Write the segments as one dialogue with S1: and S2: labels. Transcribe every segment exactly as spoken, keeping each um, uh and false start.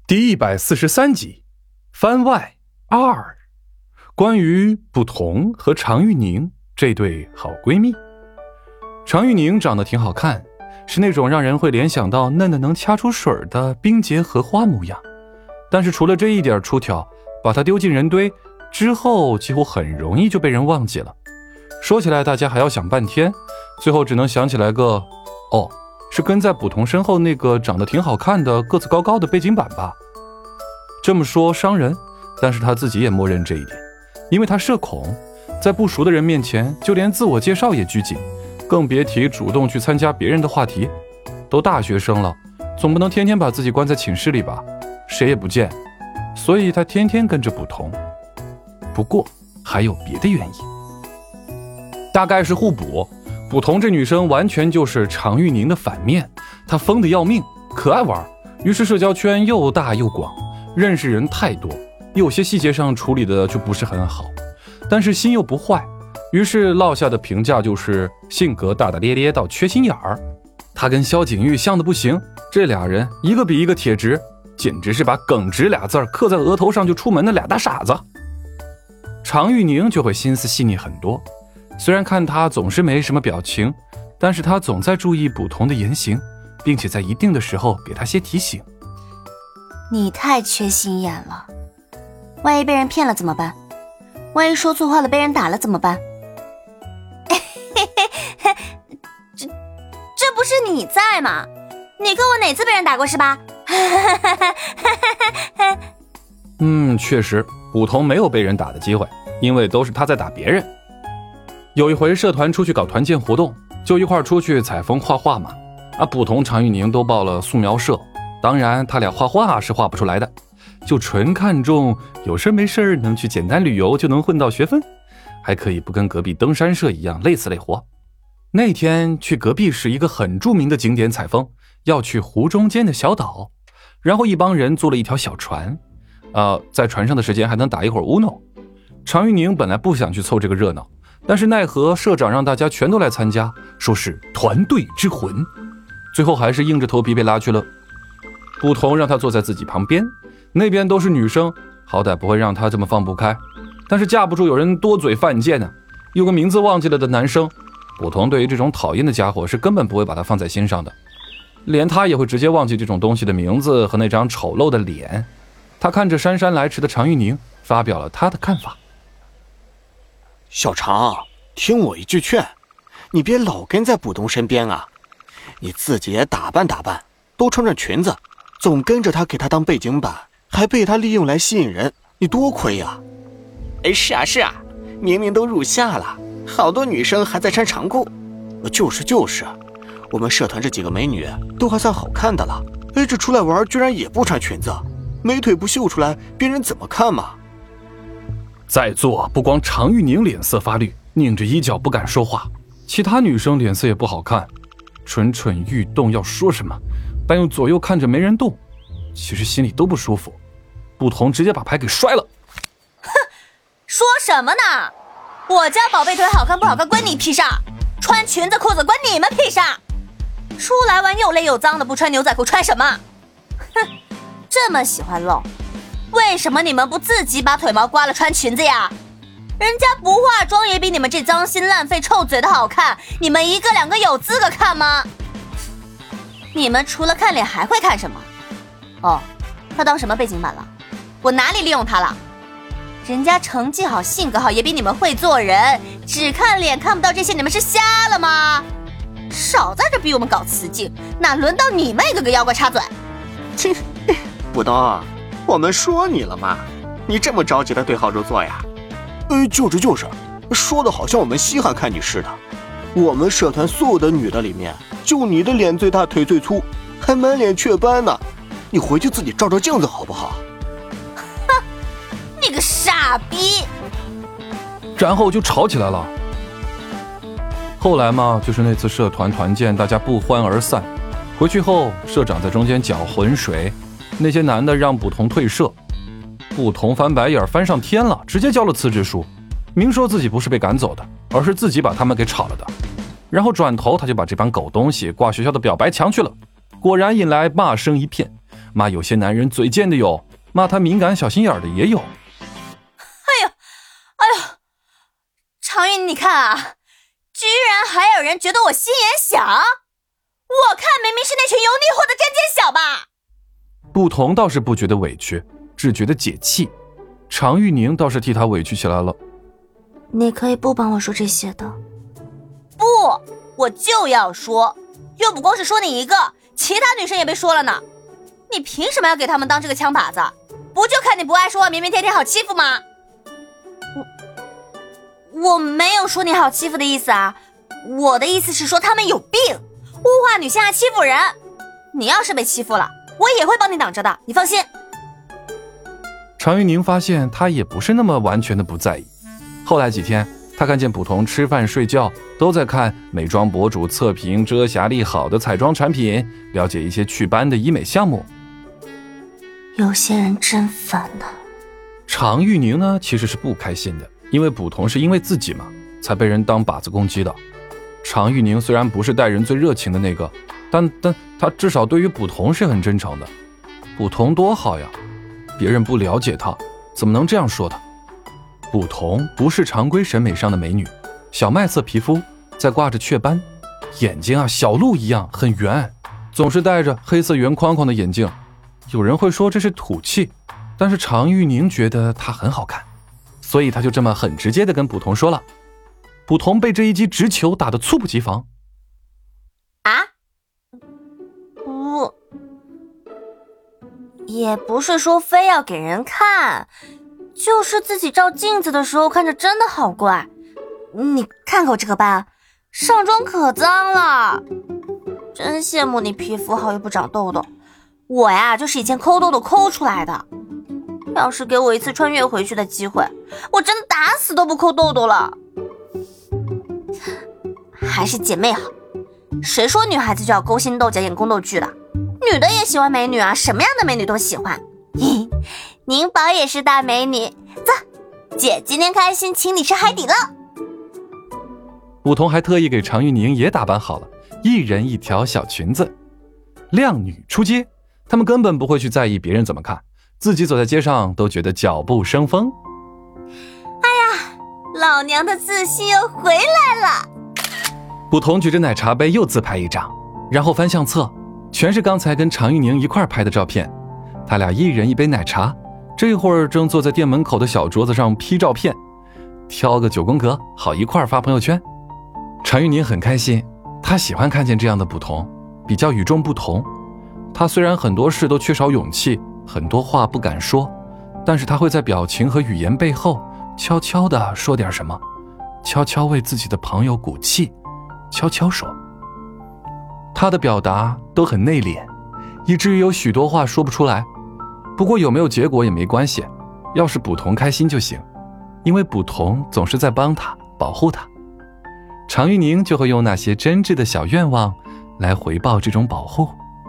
S1: 第一百四十三集，番外二，关于捕童和常玉宁这对好闺蜜。常玉宁长得挺好看，是那种让人会联想到嫩的能掐出水的冰洁荷花模样，但是除了这一点出挑，把她丢进人堆之后，几乎很容易就被人忘记了。说起来大家还要想半天，最后只能想起来个哦，是跟在捕童身后那个长得挺好看的个子高高的背景板吧。这么说伤人，但是他自己也默认这一点，因为他社恐，在不熟的人面前就连自我介绍也拘谨，更别提主动去参加别人的话题。都大学生了，总不能天天把自己关在寝室里吧，谁也不见，所以他天天跟着捕童。不过还有别的原因，大概是互补。捕童这女生完全就是常玉宁的反面，她疯得要命，可爱玩，于是社交圈又大又广，认识人太多，有些细节上处理的就不是很好，但是心又不坏，于是落下的评价就是性格大大咧咧到缺心眼儿。她跟萧景玉像的不行，这俩人一个比一个铁直，简直是把耿直俩字儿刻在额头上就出门的俩大傻子。常玉宁就会心思细腻很多，虽然看他总是没什么表情，但是他总在注意捕童的言行，并且在一定的时候给他些提醒。
S2: 你太缺心眼了，万一被人骗了怎么办？万一说错话了被人打了怎么办？这这不是你在吗？你看我哪次被人打过是吧？
S1: 嗯，确实捕童没有被人打的机会，因为都是他在打别人。有一回社团出去搞团建活动，就一块出去采风画画嘛。啊，捕童常玉宁都报了素描社，当然他俩画画是画不出来的，就纯看重有事没事能去简单旅游就能混到学分，还可以不跟隔壁登山社一样累死累活。那天去隔壁是一个很著名的景点采风，要去湖中间的小岛，然后一帮人租了一条小船，呃，在船上的时间还能打一会儿乌弄。常玉宁本来不想去凑这个热闹，但是奈何社长让大家全都来参加，说是团队之魂，最后还是硬着头皮被拉去了。捕童让他坐在自己旁边，那边都是女生，好歹不会让他这么放不开，但是架不住有人多嘴犯贱呢。有个名字忘记了的男生，捕童对于这种讨厌的家伙是根本不会把他放在心上的，连他也会直接忘记这种东西的名字和那张丑陋的脸。他看着姗姗来迟的常玉宁，发表了他的看法。
S3: 小常，听我一句劝，你别老跟在捕童身边啊，你自己也打扮打扮，多穿穿裙子，总跟着他给他当背景板，还被他利用来吸引人，你多亏呀！哎，是啊是啊，明明都入夏了，好多女生还在穿长裤。就是就是，我们社团这几个美女都还算好看的了，哎，这出来玩居然也不穿裙子，美腿不秀出来，别人怎么看嘛？
S1: 在座不光常玉宁脸色发绿，拧着衣角不敢说话，其他女生脸色也不好看，蠢蠢欲动要说什么，但又左右看着没人动，其实心里都不舒服。捕童直接把牌给摔了。
S2: 哼，说什么呢？我家宝贝腿好看不好看关你屁事，穿裙子裤子关你们屁事，出来玩又累又脏的，不穿牛仔裤穿什么？哼，这么喜欢露，为什么你们不自己把腿毛刮了穿裙子呀？人家不化妆也比你们这脏心烂肺臭嘴的好看，你们一个两个有资格看吗？你们除了看脸还会看什么？哦，他当什么背景板了？我哪里利用他了？人家成绩好性格好也比你们会做人，只看脸看不到这些，你们是瞎了吗？少在这逼我们搞雌竞，哪轮到你们一个个妖怪插嘴？
S3: 切，捕童，我们说你了吗？你这么着急的对号入座呀？呃，就是就是，说的好像我们稀罕看你似的。我们社团所有的女的里面，就你的脸最大腿最粗，还满脸雀斑呢。你回去自己照照镜子好不好？
S2: 哼，你个傻逼！
S1: 然后就吵起来了。后来嘛，就是那次社团团建，大家不欢而散。回去后，社长在中间搅浑水，那些男的让捕童退社，捕童翻白眼翻上天了，直接交了辞职书，明说自己不是被赶走的，而是自己把他们给炒了的。然后转头他就把这帮狗东西挂学校的表白墙去了，果然引来骂声一片。 骂有些男人嘴贱的有，骂他敏感小心眼的也有。
S2: 哎呦，哎呦，常玉，你看啊，居然还有人觉得我心眼小，我看明明是那群油腻货的针尖小吧。
S1: 不同倒是不觉得委屈，只觉得解气。常玉宁倒是替他委屈起来了。
S4: 你可以不帮我说这些的。
S2: 不，我就要说，又不光是说你一个，其他女生也被说了呢。你凭什么要给他们当这个枪靶子？不就看你不爱说话，明明天天好欺负吗？我我没有说你好欺负的意思啊，我的意思是说他们有病，物化女性还欺负人。你要是被欺负了，我也会帮你挡着的，你放心。
S1: 常玉宁发现他也不是那么完全的不在意。后来几天，他看见捕童吃饭睡觉都在看美妆博主测评遮瑕力好的彩妆产品，了解一些祛斑的医美项目。
S4: 有些人真烦呐。
S1: 常玉宁呢，其实是不开心的，因为捕童是因为自己嘛，才被人当靶子攻击的。常玉宁虽然不是待人最热情的那个，但但他至少对于捕童是很真诚的。捕童多好呀，别人不了解他，怎么能这样说他？捕童不是常规审美上的美女，小麦色皮肤，再挂着雀斑，眼睛啊小鹿一样很圆，总是戴着黑色圆框框的眼镜。有人会说这是土气，但是常玉宁觉得她很好看，所以他就这么很直接地跟捕童说了。捕童被这一击直球打得猝不及防。
S2: 啊？不，也不是说非要给人看，就是自己照镜子的时候看着真的好怪。你看看我这个斑，上妆可脏了，真羡慕你皮肤好又不长痘痘。我呀就是以前抠痘痘抠出来的，要是给我一次穿越回去的机会，我真的打死都不抠痘痘了。还是姐妹好，谁说女孩子就要勾心斗角演宫斗剧的？女的也喜欢美女啊，什么样的美女都喜欢。宁宝也是大美女，走，姐今天开心请你吃海底捞。
S1: 捕童还特意给常玉宁也打扮好了，一人一条小裙子。靓女出街，他们根本不会去在意别人怎么看，自己走在街上都觉得脚步生风。
S2: 哎呀，老娘的自信又回来了。
S1: 捕童举着奶茶杯又自拍一张，然后翻相册，全是刚才跟常玉宁一块拍的照片。他俩一人一杯奶茶，这会儿正坐在店门口的小桌子上 P 照片，挑个九宫格，好一块发朋友圈。常玉宁很开心，他喜欢看见这样的捕童，比较与众不同。他虽然很多事都缺少勇气，很多话不敢说，但是他会在表情和语言背后悄悄地说点什么，悄悄为自己的朋友鼓气，悄悄说。他的表达都很内敛，以至于有许多话说不出来。不过有没有结果也没关系，要是捕童开心就行，因为捕童总是在帮他，保护他。常玉宁就会用那些真挚的小愿望来回报这种保护。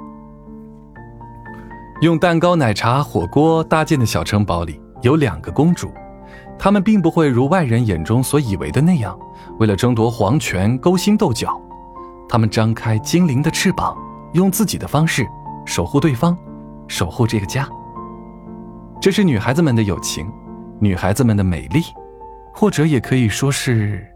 S1: 用蛋糕、奶茶、火锅搭建的小城堡里有两个公主，她们并不会如外人眼中所以为的那样，为了争夺皇权勾心斗角。她们张开精灵的翅膀，用自己的方式守护对方，守护这个家。这是女孩子们的友情，女孩子们的美丽，或者也可以说是